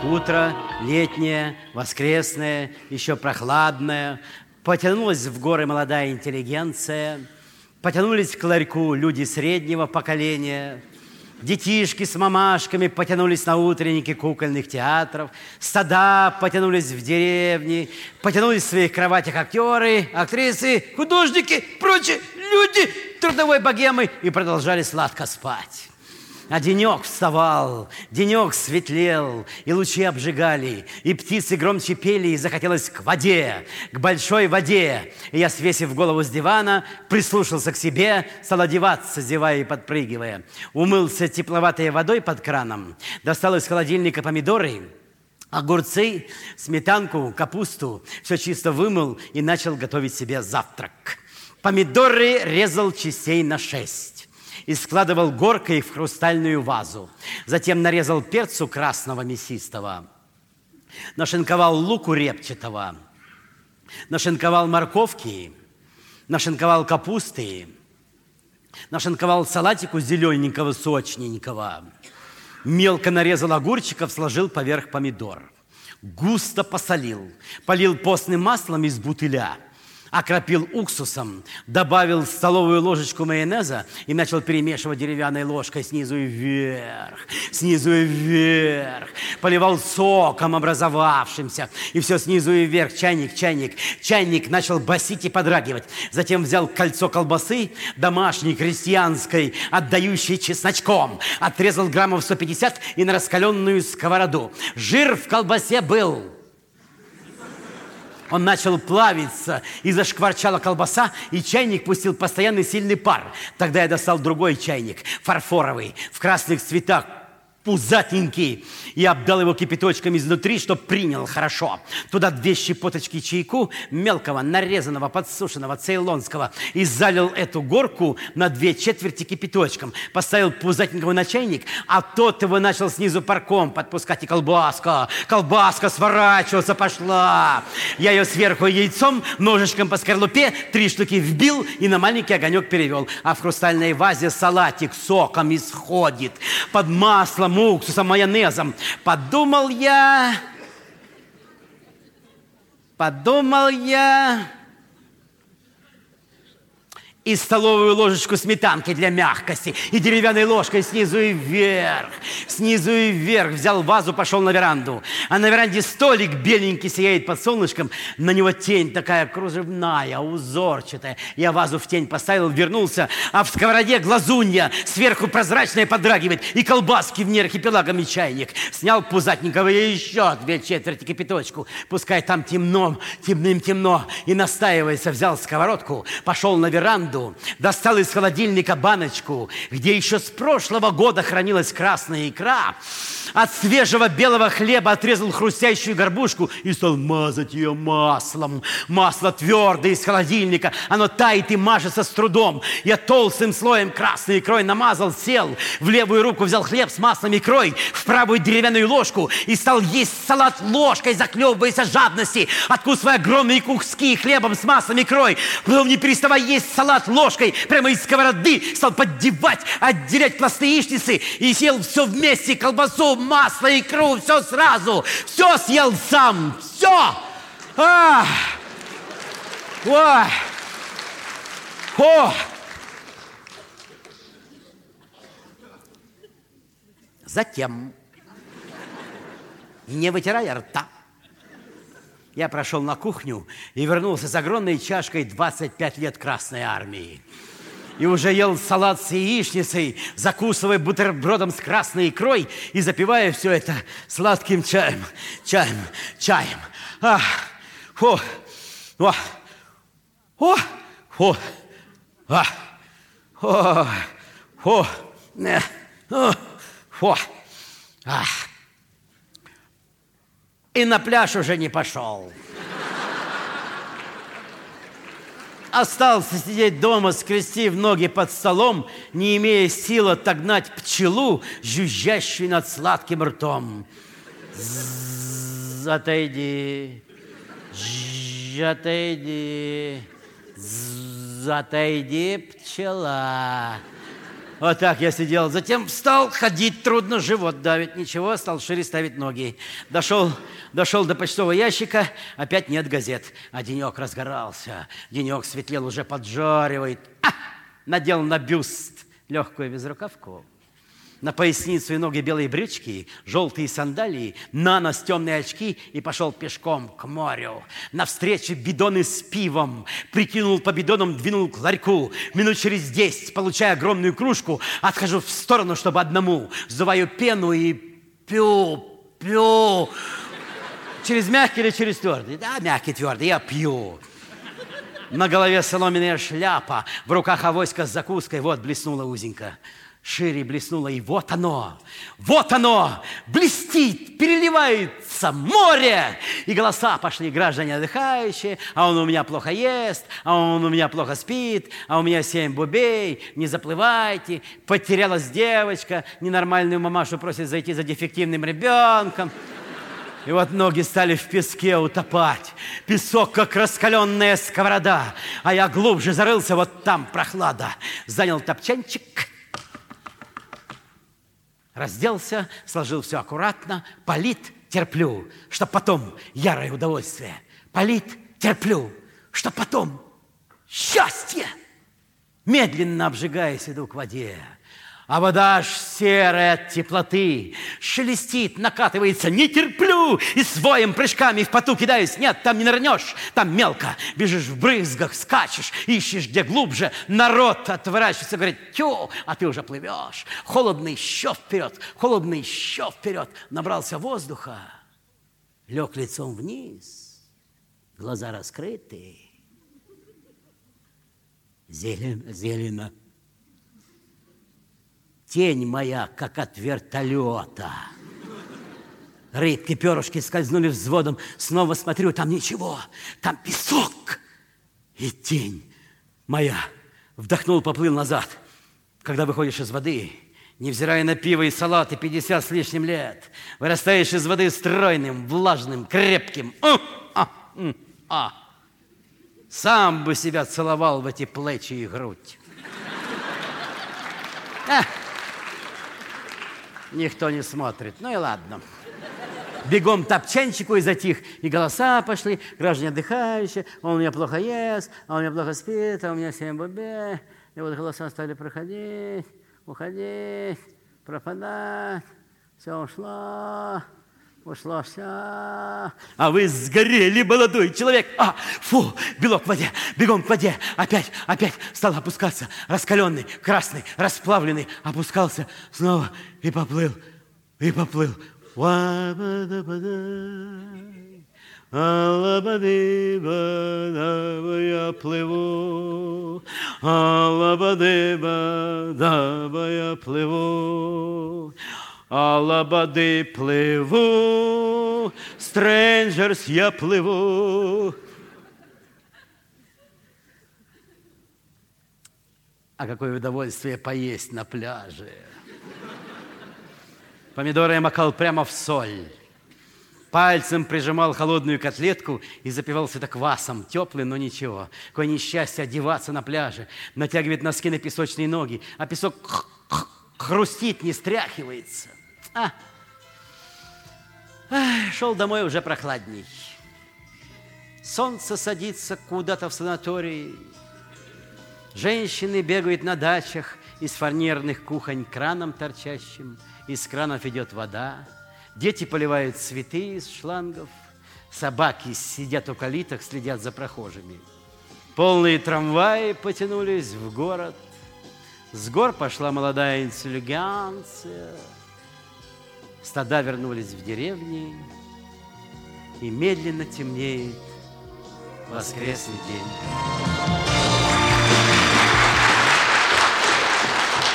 Утро летнее, воскресное, еще прохладное. Потянулась в горы молодая интеллигенция. Потянулись к ларьку люди среднего поколения. Детишки с мамашками потянулись на утренники кукольных театров. Стада потянулись в деревни. Потянулись в своих кроватях актеры, актрисы, художники, прочие люди трудовой богемы и продолжали сладко спать. А денек вставал, денек светлел, и лучи обжигали, и птицы громче пели, и захотелось к воде, к большой воде. И я, свесив голову с дивана, прислушался к себе, стал одеваться, зевая и подпрыгивая. Умылся тепловатой водой под краном, достал из холодильника помидоры, огурцы, сметанку, капусту, все чисто вымыл и начал готовить себе завтрак. Помидоры резал частей на 6. И складывал горкой в хрустальную вазу. Затем нарезал перцу красного мясистого, нашинковал луку репчатого, нашинковал морковки, нашинковал капусты, нашинковал салатику зелененького, сочненького, мелко нарезал огурчиков, сложил поверх помидор. Густо посолил, полил постным маслом из бутыля, окропил уксусом, добавил столовую ложечку майонеза и начал перемешивать деревянной ложкой снизу и вверх, снизу и вверх. Поливал соком образовавшимся, и все снизу и вверх. Чайник начал басить и подрагивать. Затем взял кольцо колбасы, домашней, крестьянской, отдающей чесночком, отрезал граммов 150 и на раскаленную сковороду. Жир в колбасе был. Он начал плавиться, и зашкварчала колбаса, и чайник пустил постоянный сильный пар. Тогда я достал другой чайник, фарфоровый, в красных цветах, пузатенький, и обдал его кипяточком изнутри, чтоб принял хорошо. Туда 2 щепоточки чайку, мелкого, нарезанного, подсушенного, цейлонского, и залил эту горку на 2/4 кипяточком. Поставил пузатенького на чайник, а тот его начал снизу парком подпускать, и колбаска сворачиваться пошла. Я ее сверху яйцом, ножичком по скорлупе 3 штуки вбил и на маленький огонек перевел. А в хрустальной вазе салатик соком исходит, под маслом, уксусом, майонезом. Подумал я, и столовую ложечку сметанки для мягкости, и деревянной ложкой снизу и вверх, взял вазу, пошел на веранду. А на веранде столик беленький сияет под солнышком, на него тень такая кружевная, узорчатая. Я вазу в тень поставил, вернулся, а в сковороде глазунья, сверху прозрачная подрагивает, и колбаски в ней архипелагами чайник. Снял пузатенького и еще 2/4 кипяточку. Пускай там темно, темным-темно, и настаиваясь, взял сковородку, пошел на веранду, достал из холодильника баночку, где еще с прошлого года хранилась красная икра. От свежего белого хлеба отрезал хрустящую горбушку и стал мазать ее маслом. Масло твердое из холодильника, оно тает и мажется с трудом. Я толстым слоем красной икрой намазал, сел, в левую руку взял хлеб с маслом икрой, в правую деревянную ложку и стал есть салат ложкой, захлебываясь от жадности, откусывая огромные куски хлебом с маслом икрой. Потом, не переставая есть салат ложкой, прямо из сковороды стал поддевать, отделять пласты яичницы и съел все вместе: колбасу, масло, икру, все сразу. Все съел сам. Все. Ой. О. Затем, не вытирая рта, я прошел на кухню и вернулся с огромной чашкой 25 лет Красной Армии. И уже ел салат с яичницей, закусывая бутербродом с красной икрой и запивая все это сладким чаем. И на пляж уже не пошел. Остался сидеть дома, скрестив ноги под столом, не имея сил отогнать пчелу, жужжащую над сладким ртом. Отойди, отойди, отойди, пчела. Вот так я сидел. Затем встал, ходить трудно, живот давит. Ничего, стал шире ставить ноги. Дошел до почтового ящика, опять нет газет. А денек разгорался. Денек светлел, уже поджаривает. Надел на бюст легкую безрукавку. На поясницу и ноги белые брючки, желтые сандалии, на нос темные очки и пошел пешком к морю. Навстречу бидоны с пивом. Прикинул по бидонам, двинул к ларьку. Минут через 10, получая огромную кружку, отхожу в сторону, чтобы одному. Сдуваю пену и пью. Через мягкий или через твердый? Да, мягкий, твердый, я пью. На голове соломенная шляпа, в руках авоська с закуской, вот блеснула узенько. Шире блеснуло, и вот оно, блестит, переливается море. И голоса пошли, граждане отдыхающие, а он у меня плохо ест, а он у меня плохо спит, а у меня 7 бубей, не заплывайте. Потерялась девочка, ненормальную мамашу просит зайти за дефективным ребенком. И вот ноги стали в песке утопать. Песок, как раскаленная сковорода. А я глубже зарылся, вот там прохлада. Занял топчанчик, разделся, сложил все аккуратно, полит, терплю, чтоб потом ярое удовольствие. Полит, терплю, чтоб потом счастье. Медленно обжигаясь, иду к воде. А вода аж серая от теплоты, шелестит, накатывается, не терплю, и своим прыжками в поту кидаюсь. Нет, там не нырнешь, там мелко, бежишь в брызгах, скачешь, ищешь где глубже. Народ отворачивается, говорит: тю, а ты уже плывешь. Холодно еще вперед, набрался воздуха, лег лицом вниз, глаза раскрыты, зелено. Тень моя, как от вертолета. Рыбки, перышки скользнули взводом. Снова смотрю, там ничего, там песок. И тень моя. Вдохнул, поплыл назад. Когда выходишь из воды, невзирая на пиво и салаты, 50 с лишним лет, вырастаешь из воды стройным, влажным, крепким. Сам бы себя целовал в эти плечи и грудь. Никто не смотрит. Ну и ладно. Бегом топчанчику и затих. И голоса пошли, граждане отдыхающие. Он у меня плохо ест, а он у меня плохо спит, а у меня 7 бубей. И вот голоса стали проходить, уходить, пропадать. Все ушло все. А вы сгорели, молодой человек. Фу, белок в воде, бегом к воде. Опять стал опускаться. Раскаленный, красный, расплавленный. Опускался снова и поплыл. Я плыву. Алабады плыву, strangers, я плыву. А какое удовольствие поесть на пляже. Помидоры я макал прямо в соль. Пальцем прижимал холодную котлетку и запивался это квасом. Теплый, но ничего. Какое несчастье одеваться на пляже. Натягивает носки на песочные ноги, а песок хрустит, не стряхивается. Шел домой уже прохладней. Солнце садится куда-то в санатории. Женщины бегают на дачах из фарнирных кухонь краном торчащим. Из кранов идет вода. Дети поливают цветы из шлангов. Собаки сидят у калиток, следят за прохожими. Полные трамваи потянулись в город. С гор пошла молодая интеллигенция. Стада вернулись в деревни, и медленно темнеет воскресный день.